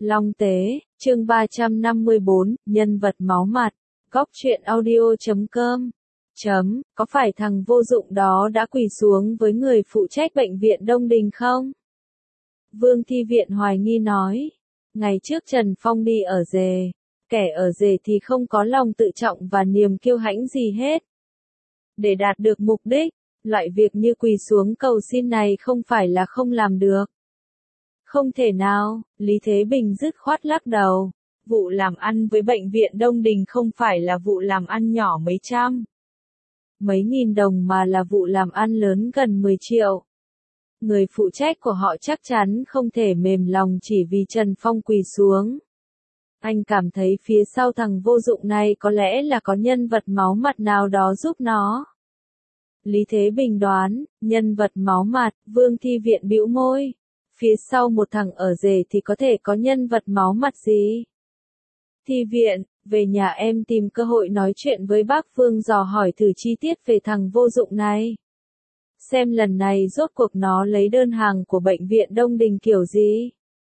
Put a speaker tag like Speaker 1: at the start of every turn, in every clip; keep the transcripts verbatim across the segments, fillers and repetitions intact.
Speaker 1: Long Tế, chương ba trăm năm mươi bốn, nhân vật máu mặt, góc truyện audio chấm com. Chấm, có phải thằng vô dụng đó đã quỳ xuống với người phụ trách bệnh viện Đông Đình không? Vương Thi Viện hoài nghi nói. Ngày trước Trần Phong đi ở rề, kẻ ở rề thì không có lòng tự trọng và niềm kiêu hãnh gì hết. Để đạt được mục đích, loại việc như quỳ xuống cầu xin này không phải là không làm được. Không thể nào, Lý Thế Bình dứt khoát lắc đầu. Vụ làm ăn với bệnh viện Đông Đình không phải là vụ làm ăn nhỏ mấy trăm, mấy nghìn đồng mà là vụ làm ăn lớn gần mười triệu. Người phụ trách của họ chắc chắn không thể mềm lòng chỉ vì Trần Phong quỳ xuống. Anh cảm thấy phía sau thằng vô dụng này có lẽ là có nhân vật máu mặt nào đó giúp nó. Lý Thế Bình đoán, nhân vật máu mặt, Vương Thi Viện bĩu môi. Phía sau một thằng ở rể thì có thể có nhân vật máu mặt gì? Thi Viện, về nhà em tìm cơ hội nói chuyện với bác Vương dò hỏi thử chi tiết về thằng vô dụng này. Xem lần này rốt cuộc nó lấy đơn hàng của bệnh viện Đông Đình kiểu gì?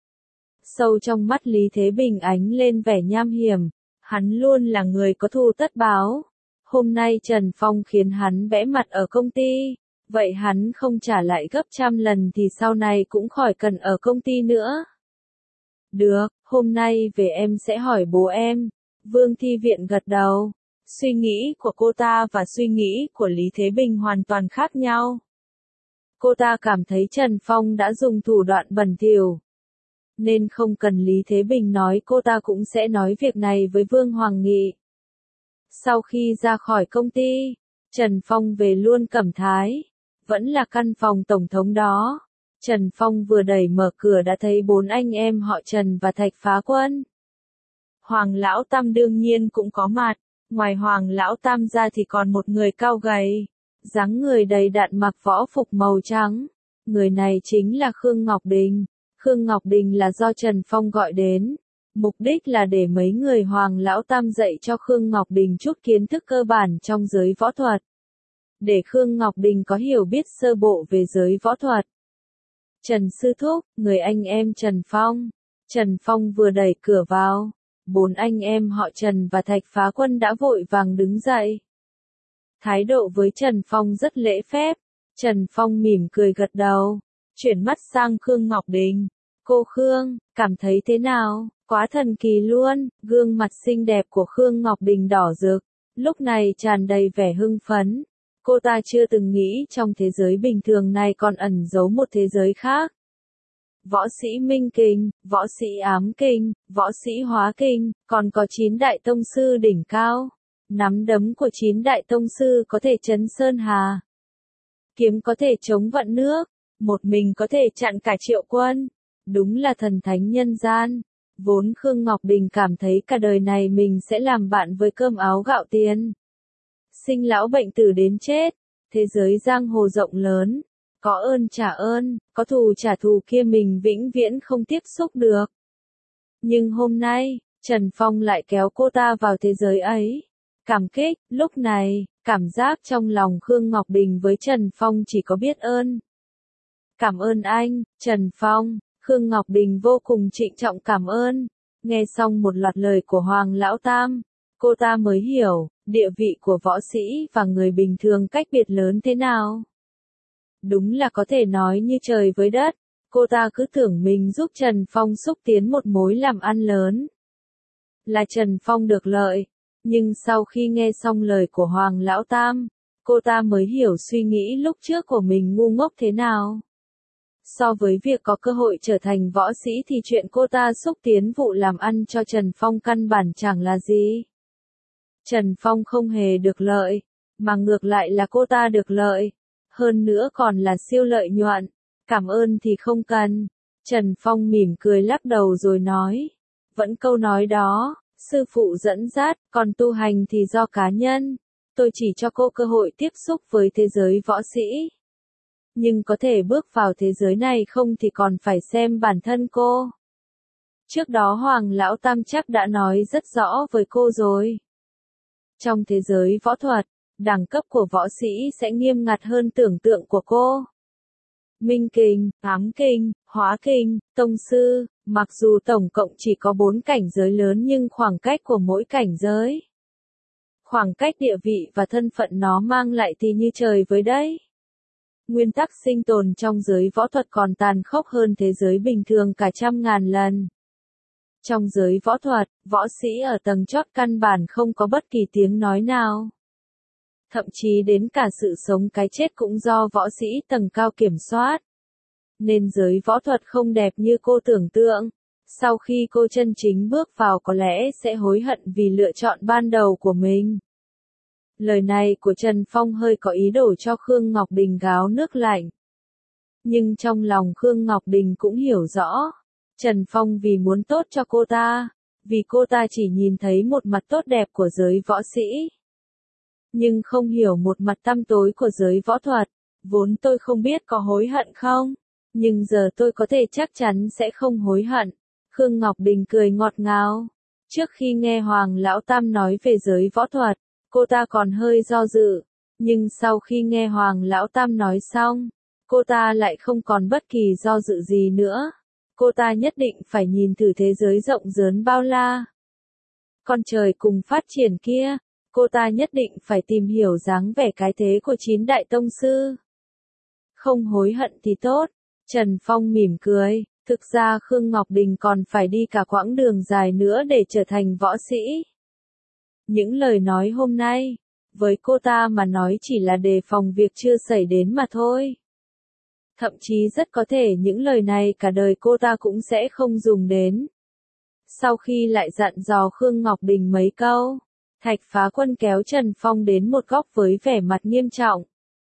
Speaker 1: Sâu trong mắt Lý Thế Bình ánh lên vẻ nham hiểm, hắn luôn là người có thù tất báo. Hôm nay Trần Phong khiến hắn bẽ mặt ở công ty, vậy hắn không trả lại gấp trăm lần thì sau này cũng khỏi cần ở công ty nữa. Được, hôm nay về em sẽ hỏi bố em. Vương Thi Viện gật đầu. Suy nghĩ của cô ta và suy nghĩ của Lý Thế Bình hoàn toàn khác nhau. Cô ta cảm thấy Trần Phong đã dùng thủ đoạn bẩn thỉu, nên không cần Lý Thế Bình nói cô ta cũng sẽ nói việc này với Vương Hoàng Nghị. Sau khi ra khỏi công ty, Trần Phong về luôn Cẩm Thái, vẫn là căn phòng tổng thống đó. Trần Phong vừa đẩy mở cửa đã thấy bốn anh em họ Trần và Thạch Phá Quân. Hoàng Lão Tam đương nhiên cũng có mặt, ngoài Hoàng Lão Tam ra thì còn một người cao gầy, dáng người đầy đặn mặc võ phục màu trắng. Người này chính là Khương Ngọc Đình. Khương Ngọc Đình là do Trần Phong gọi đến. Mục đích là để mấy người Hoàng Lão Tam dạy cho Khương Ngọc Đình chút kiến thức cơ bản trong giới võ thuật. Để Khương Ngọc Đình có hiểu biết sơ bộ về giới võ thuật. Trần Sư Thúc, người anh em Trần Phong. Trần Phong vừa đẩy cửa vào, bốn anh em họ Trần và Thạch Phá Quân đã vội vàng đứng dậy. Thái độ với Trần Phong rất lễ phép. Trần Phong mỉm cười gật đầu, chuyển mắt sang Khương Ngọc Đình. Cô Khương, cảm thấy thế nào? Quá thần kỳ luôn. Gương mặt xinh đẹp của Khương Ngọc Đình đỏ rực, lúc này tràn đầy vẻ hưng phấn. Cô ta chưa từng nghĩ trong thế giới bình thường này còn ẩn giấu một thế giới khác. Võ sĩ Minh Kinh, võ sĩ Ám Kinh, võ sĩ Hóa Kinh, còn có chín đại tông sư đỉnh cao. Nắm đấm của chín đại tông sư có thể chấn sơn hà. Kiếm có thể chống vạn nước, một mình có thể chặn cả triệu quân. Đúng là thần thánh nhân gian. Vốn Khương Ngọc Đình cảm thấy cả đời này mình sẽ làm bạn với cơm áo gạo tiền. Sinh lão bệnh tử đến chết, thế giới giang hồ rộng lớn, có ơn trả ơn, có thù trả thù kia mình vĩnh viễn không tiếp xúc được. Nhưng hôm nay, Trần Phong lại kéo cô ta vào thế giới ấy. Cảm kích, lúc này, cảm giác trong lòng Khương Ngọc Đình với Trần Phong chỉ có biết ơn. Cảm ơn anh, Trần Phong. Khương Ngọc Đình vô cùng trịnh trọng cảm ơn. Nghe xong một loạt lời của Hoàng Lão Tam, cô ta mới hiểu, địa vị của võ sĩ và người bình thường cách biệt lớn thế nào. Đúng là có thể nói như trời với đất. Cô ta cứ tưởng mình giúp Trần Phong xúc tiến một mối làm ăn lớn, là Trần Phong được lợi. Nhưng sau khi nghe xong lời của Hoàng Lão Tam, cô ta mới hiểu suy nghĩ lúc trước của mình ngu ngốc thế nào. So với việc có cơ hội trở thành võ sĩ thì chuyện cô ta xúc tiến vụ làm ăn cho Trần Phong căn bản chẳng là gì. Trần Phong không hề được lợi, mà ngược lại là cô ta được lợi. Hơn nữa còn là siêu lợi nhuận. Cảm ơn thì không cần. Trần Phong mỉm cười lắc đầu rồi nói. Vẫn câu nói đó, sư phụ dẫn dắt, còn tu hành thì do cá nhân. Tôi chỉ cho cô cơ hội tiếp xúc với thế giới võ sĩ. Nhưng có thể bước vào thế giới này không thì còn phải xem bản thân cô. Trước đó Hoàng Lão Tam chắc đã nói rất rõ với cô rồi. Trong thế giới võ thuật, đẳng cấp của võ sĩ sẽ nghiêm ngặt hơn tưởng tượng của cô. Minh Kình, Ám Kình, Hóa Kình, Tông Sư, mặc dù tổng cộng chỉ có bốn cảnh giới lớn nhưng khoảng cách của mỗi cảnh giới, khoảng cách địa vị và thân phận nó mang lại thì như trời với đất. Nguyên tắc sinh tồn trong giới võ thuật còn tàn khốc hơn thế giới bình thường cả trăm ngàn lần. Trong giới võ thuật, võ sĩ ở tầng chót căn bản không có bất kỳ tiếng nói nào. Thậm chí đến cả sự sống cái chết cũng do võ sĩ tầng cao kiểm soát. Nên giới võ thuật không đẹp như cô tưởng tượng. Sau khi cô chân chính bước vào có lẽ sẽ hối hận vì lựa chọn ban đầu của mình. Lời này của Trần Phong hơi có ý đồ cho Khương Ngọc Đình gáo nước lạnh. Nhưng trong lòng Khương Ngọc Đình cũng hiểu rõ. Trần Phong vì muốn tốt cho cô ta. Vì cô ta chỉ nhìn thấy một mặt tốt đẹp của giới võ sĩ. Nhưng không hiểu một mặt tăm tối của giới võ thuật. Vốn tôi không biết có hối hận không. Nhưng giờ tôi có thể chắc chắn sẽ không hối hận. Khương Ngọc Đình cười ngọt ngào. Trước khi nghe Hoàng Lão Tam nói về giới võ thuật, cô ta còn hơi do dự. Nhưng sau khi nghe Hoàng Lão Tam nói xong, cô ta lại không còn bất kỳ do dự gì nữa. Cô ta nhất định phải nhìn thử thế giới rộng lớn bao la. Con trời cùng phát triển kia, cô ta nhất định phải tìm hiểu dáng vẻ cái thế của chín đại tông sư. Không hối hận thì tốt. Trần Phong mỉm cười. Thực ra Khương Ngọc Đình còn phải đi cả quãng đường dài nữa để trở thành võ sĩ. Những lời nói hôm nay, với cô ta mà nói chỉ là đề phòng việc chưa xảy đến mà thôi. Thậm chí rất có thể những lời này cả đời cô ta cũng sẽ không dùng đến. Sau khi lại dặn dò Khương Ngọc Đình mấy câu, Thạch Phá Quân kéo Trần Phong đến một góc với vẻ mặt nghiêm trọng.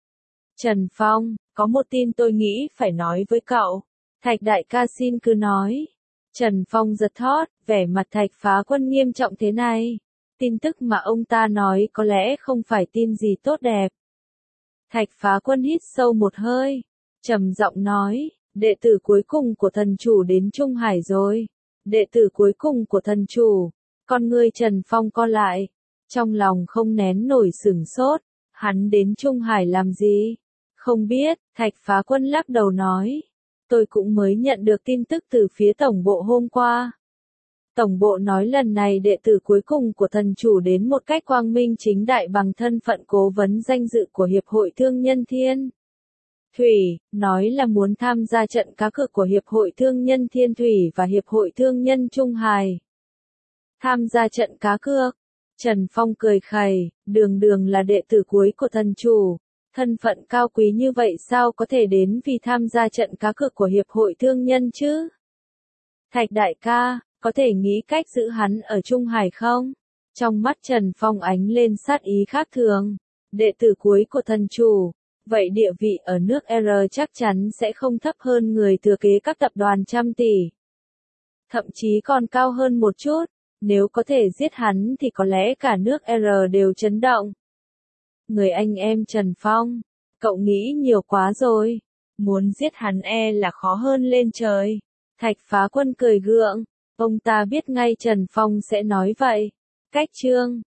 Speaker 1: Trần Phong, có một tin tôi nghĩ phải nói với cậu. Thạch đại ca xin cứ nói. Trần Phong giật thót, vẻ mặt Thạch Phá Quân nghiêm trọng thế này. Tin tức mà ông ta nói có lẽ không phải tin gì tốt đẹp. Thạch Phá Quân hít sâu một hơi, trầm giọng nói, đệ tử cuối cùng của thần chủ đến Trung Hải rồi. Đệ tử cuối cùng của thần chủ. Con ngươi Trần Phong co lại, trong lòng không nén nổi sửng sốt. Hắn đến Trung Hải làm gì? Không biết, Thạch Phá Quân lắc đầu nói. Tôi cũng mới nhận được tin tức từ phía tổng bộ hôm qua. Tổng bộ nói lần này đệ tử cuối cùng của thần chủ đến một cách quang minh chính đại bằng thân phận cố vấn danh dự của Hiệp hội Thương nhân Thiên Thủy, nói là muốn tham gia trận cá cược của Hiệp hội Thương nhân Thiên Thủy và Hiệp hội Thương nhân Trung Hải. Tham gia trận cá cược. Trần Phong cười khẩy, đường đường là đệ tử cuối của thần chủ. Thân phận cao quý như vậy sao có thể đến vì tham gia trận cá cược của Hiệp hội Thương nhân chứ? Thạch đại ca, có thể nghĩ cách giữ hắn ở Trung Hải không? Trong mắt Trần Phong ánh lên sát ý khác thường. Đệ tử cuối của thần chủ. Vậy địa vị ở nước R chắc chắn sẽ không thấp hơn người thừa kế các tập đoàn trăm tỷ. Thậm chí còn cao hơn một chút. Nếu có thể giết hắn thì có lẽ cả nước R đều chấn động. Người anh em Trần Phong, cậu nghĩ nhiều quá rồi. Muốn giết hắn e là khó hơn lên trời. Thạch Phá Quân cười gượng. Ông ta biết ngay Trần Phong sẽ nói vậy. Cách chương